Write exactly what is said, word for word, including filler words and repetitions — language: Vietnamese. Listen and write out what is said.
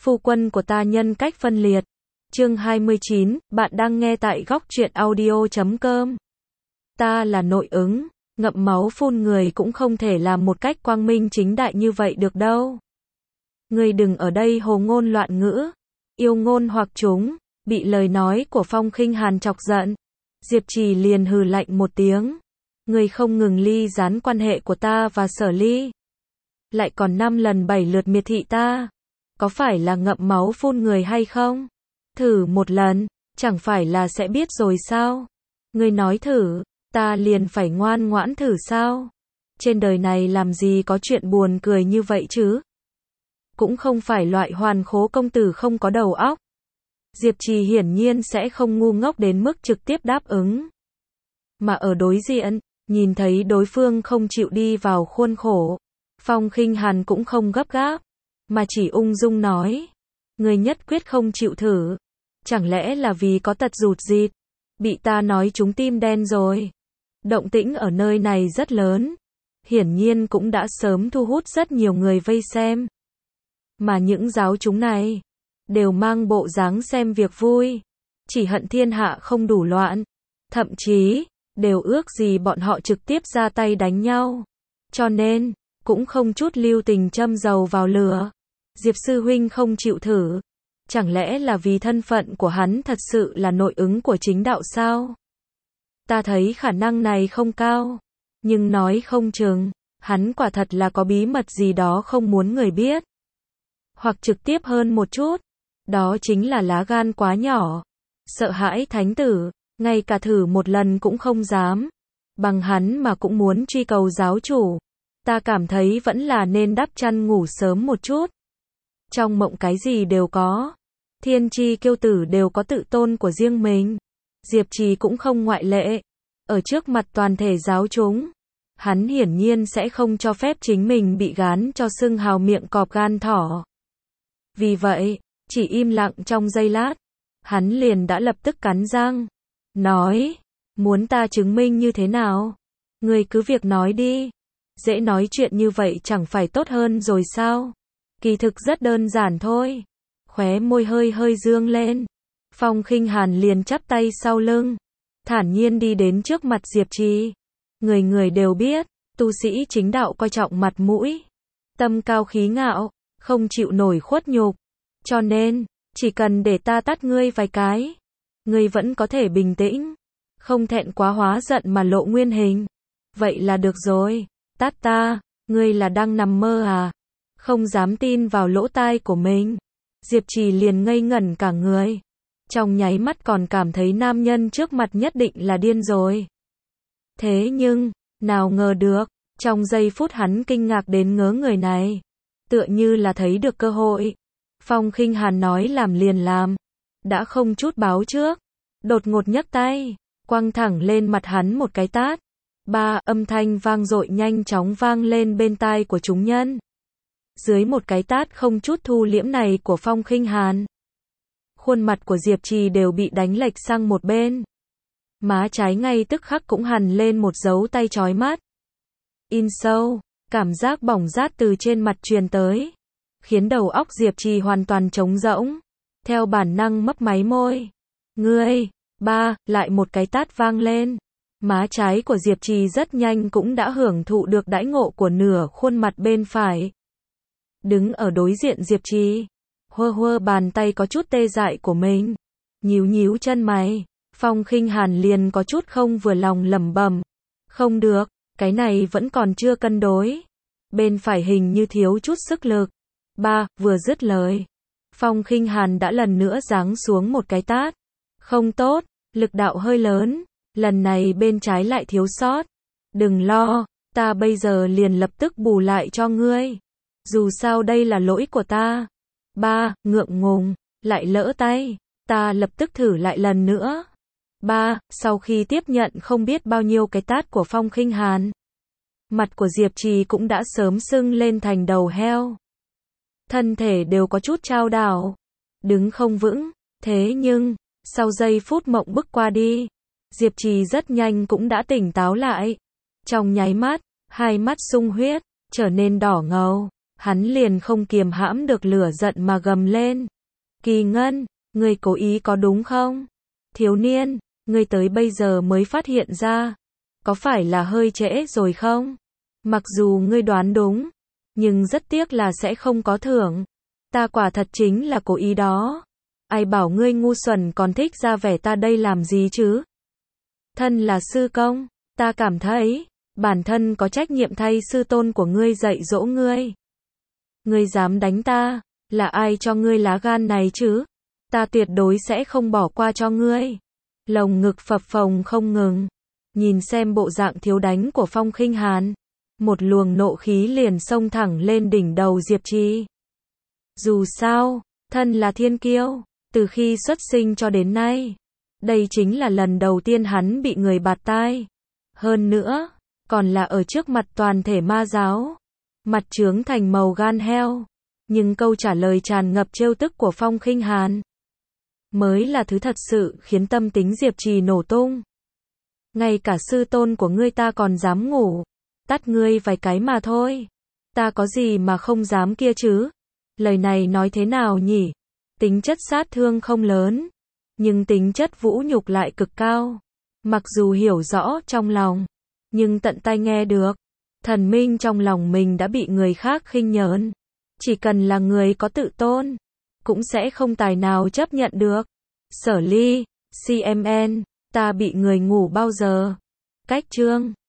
Phu quân của ta nhân cách phân liệt. Chương hai mươi chín, bạn đang nghe tại góc truyện audio chấm com. Ta là nội ứng, ngậm máu phun người cũng không thể làm một cách quang minh chính đại như vậy được đâu. Ngươi đừng ở đây hồ ngôn loạn ngữ, yêu ngôn hoặc chúng, bị lời nói của Phong Khinh Hàn chọc giận. Diệp Trì liền hừ lạnh một tiếng. Ngươi không ngừng ly gián quan hệ của ta và Sở Ly, lại còn năm lần bảy lượt miệt thị ta. Có phải là ngậm máu phun người hay không? Thử một lần, chẳng phải là sẽ biết rồi sao? Ngươi nói thử, ta liền phải ngoan ngoãn thử sao? Trên đời này làm gì có chuyện buồn cười như vậy chứ? Cũng không phải loại hoàn khố công tử không có đầu óc. Diệp Trì hiển nhiên sẽ không ngu ngốc đến mức trực tiếp đáp ứng. Mà ở đối diện, nhìn thấy đối phương không chịu đi vào khuôn khổ, Phong Khinh Hàn cũng không gấp gáp, mà chỉ ung dung nói. Ngươi nhất quyết không chịu thử. Chẳng lẽ là vì có tật rụt rịt, bị ta nói trúng tim đen rồi? Động tĩnh ở nơi này rất lớn, hiển nhiên cũng đã sớm thu hút rất nhiều người vây xem. Mà những giáo chúng này, đều mang bộ dáng xem việc vui, chỉ hận thiên hạ không đủ loạn, thậm chí, đều ước gì bọn họ trực tiếp ra tay đánh nhau. Cho nên, cũng không chút lưu tình châm dầu vào lửa. Diệp sư huynh không chịu thử, chẳng lẽ là vì thân phận của hắn thật sự là nội ứng của chính đạo sao? Ta thấy khả năng này không cao, nhưng nói không chừng, hắn quả thật là có bí mật gì đó không muốn người biết. Hoặc trực tiếp hơn một chút, đó chính là lá gan quá nhỏ, sợ hãi thánh tử, ngay cả thử một lần cũng không dám. Bằng hắn mà cũng muốn truy cầu giáo chủ, ta cảm thấy vẫn là nên đắp chăn ngủ sớm một chút. Trong mộng cái gì đều có, thiên chi kiêu tử đều có tự tôn của riêng mình. Diệp Trì cũng không ngoại lệ. Ở trước mặt toàn thể giáo chúng, hắn hiển nhiên sẽ không cho phép chính mình bị gán cho xưng hào miệng cọp gan thỏ. Vì vậy, chỉ im lặng trong giây lát, hắn liền đã lập tức cắn răng, nói, muốn ta chứng minh như thế nào? Ngươi cứ việc nói đi. Dễ nói chuyện như vậy chẳng phải tốt hơn rồi sao? Kỳ thực rất đơn giản thôi. Khóe môi hơi hơi dương lên, Phong Khinh Hàn liền chắp tay sau lưng, thản nhiên đi đến trước mặt Diệp Trì. Người người đều biết, tu sĩ chính đạo coi trọng mặt mũi, tâm cao khí ngạo, không chịu nổi khuất nhục. Cho nên, chỉ cần để ta tát ngươi vài cái, ngươi vẫn có thể bình tĩnh, không thẹn quá hóa giận mà lộ nguyên hình. Vậy là được rồi. Tát ta, ngươi là đang nằm mơ à? Không dám tin vào lỗ tai của mình. Diệp Trì liền ngây ngẩn cả người. Trong nháy mắt còn cảm thấy nam nhân trước mặt nhất định là điên rồi. Thế nhưng, nào ngờ được, trong giây phút hắn kinh ngạc đến ngớ người này, tựa như là thấy được cơ hội. Phong Khinh Hàn nói làm liền làm, đã không chút báo trước, đột ngột nhấc tay, quăng thẳng lên mặt hắn một cái tát. Ba, âm thanh vang dội nhanh chóng vang lên bên tai của chúng nhân. Dưới một cái tát không chút thu liễm này của Phong Khinh Hàn, khuôn mặt của Diệp Trì đều bị đánh lệch sang một bên. Má trái ngay tức khắc cũng hằn lên một dấu tay chói mắt. In sâu, cảm giác bỏng rát từ trên mặt truyền tới, khiến đầu óc Diệp Trì hoàn toàn trống rỗng. Theo bản năng mấp máy môi. Ngươi, ba, lại một cái tát vang lên. Má trái của Diệp Trì rất nhanh cũng đã hưởng thụ được đãi ngộ của nửa khuôn mặt bên phải. Đứng ở đối diện Diệp Trì, hơ hơ bàn tay có chút tê dại của mình, nhíu nhíu chân mày, Phong Khinh Hàn liền có chút không vừa lòng lẩm bẩm, không được, cái này vẫn còn chưa cân đối. Bên phải hình như thiếu chút sức lực. Ba, vừa dứt lời, Phong Khinh Hàn đã lần nữa giáng xuống một cái tát. Không tốt, lực đạo hơi lớn. Lần này bên trái lại thiếu sót. Đừng lo, ta bây giờ liền lập tức bù lại cho ngươi. Dù sao đây là lỗi của ta. Ba, ngượng ngùng, lại lỡ tay. Ta lập tức thử lại lần nữa. Ba, sau khi tiếp nhận không biết bao nhiêu cái tát của Phong Khinh Hàn, mặt của Diệp Trì cũng đã sớm sưng lên thành đầu heo. Thân thể đều có chút chao đảo, đứng không vững. Thế nhưng, sau giây phút mộng bức qua đi, Diệp Trì rất nhanh cũng đã tỉnh táo lại. Trong nháy mắt, hai mắt sung huyết, trở nên đỏ ngầu. Hắn liền không kiềm hãm được lửa giận mà gầm lên. Kỳ Ngân, ngươi cố ý có đúng không? Thiếu niên, ngươi tới bây giờ mới phát hiện ra. Có phải là hơi trễ rồi không? Mặc dù ngươi đoán đúng, nhưng rất tiếc là sẽ không có thưởng. Ta quả thật chính là cố ý đó. Ai bảo ngươi ngu xuẩn còn thích ra vẻ ta đây làm gì chứ? Thân là sư công, ta cảm thấy, bản thân có trách nhiệm thay sư tôn của ngươi dạy dỗ ngươi. Ngươi dám đánh ta, là ai cho ngươi lá gan này chứ? Ta tuyệt đối sẽ không bỏ qua cho ngươi. Lồng ngực phập phồng không ngừng. Nhìn xem bộ dạng thiếu đánh của Phong Khinh Hàn, một luồng nộ khí liền xông thẳng lên đỉnh đầu Diệp Trì. Dù sao, thân là thiên kiêu, từ khi xuất sinh cho đến nay, đây chính là lần đầu tiên hắn bị người bạt tai. Hơn nữa, còn là ở trước mặt toàn thể ma giáo. Mặt trướng thành màu gan heo. Nhưng câu trả lời tràn ngập trêu tức của Phong Khinh Hàn mới là thứ thật sự khiến tâm tính Diệp Trì nổ tung. Ngay cả sư tôn của ngươi ta còn dám ngủ, tát ngươi vài cái mà thôi. Ta có gì mà không dám kia chứ? Lời này nói thế nào nhỉ? Tính chất sát thương không lớn, nhưng tính chất vũ nhục lại cực cao. Mặc dù hiểu rõ trong lòng, nhưng tận tai nghe được, thần minh trong lòng mình đã bị người khác khinh nhờn. Chỉ cần là người có tự tôn, cũng sẽ không tài nào chấp nhận được. Sở Ly, xê em en, ta bị người ngủ bao giờ? Cách chương